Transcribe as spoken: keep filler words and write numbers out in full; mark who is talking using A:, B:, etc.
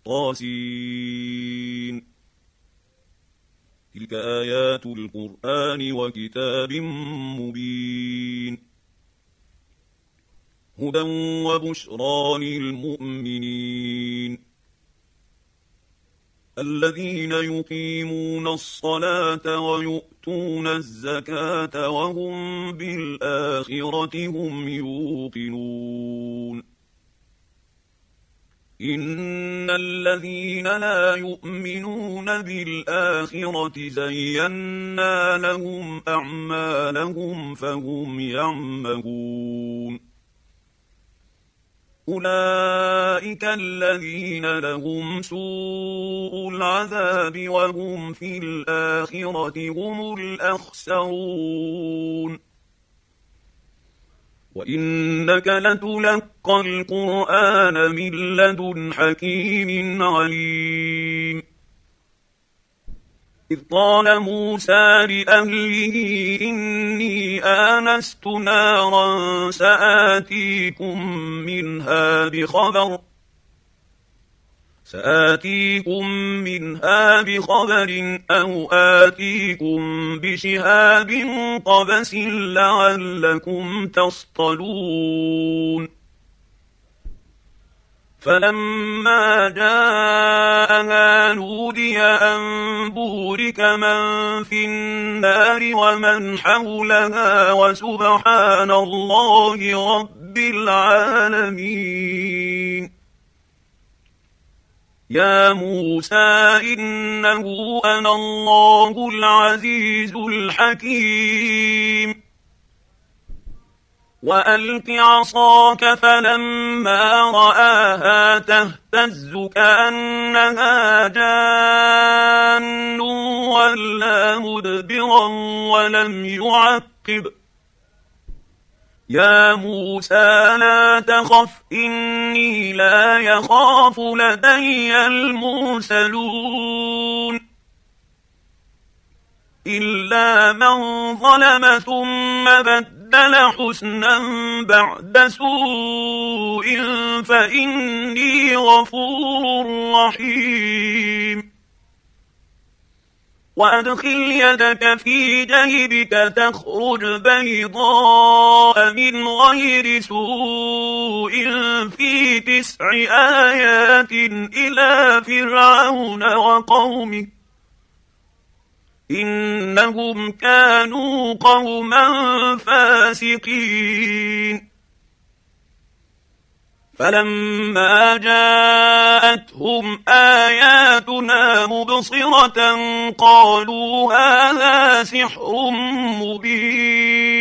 A: طاسين. تلك آيات القرآن وكتاب مبين، هدى وبشرى للمؤمنين الذين يقيمون الصلاة ويؤتون الزكاة وهم بالآخرة هم يوقنون. إن الذين لا يؤمنون بالآخرة زينا لهم أعمالهم فهم يعمهون. أولئك الذين لهم سوء العذاب وهم في الآخرة هم الأخسرون. وإنك لتلقى القرآن من لدن حكيم عليم. إذ قال موسى لأهله إني آنست نارا سآتيكم منها بخبر سآتيكم منها بخبر أو آتيكم بشهاب قبس لعلكم تصطلون. فلما جاءها نودي أن بورك من في النار ومن حولها وسبحان الله رب العالمين. يا موسى إنه أنا الله العزيز الحكيم. وألق عصاك فلما رآها تهتز كأنها جان ولا مدبرا ولم يعقب. يا موسى لا تخف إني لا يخاف لدي المرسلون. إلا من ظلم ثم بدل حسنا بعد سوء فإني غفور رحيم. وأدخل يدك في جيبك تخرج بيضاء من غير سوء في تسع آيات إلى فرعون وقومه إنهم كانوا قوما فاسقين. فلما جاءتهم آياتنا مبصرة قالوا هذا سحر مبين.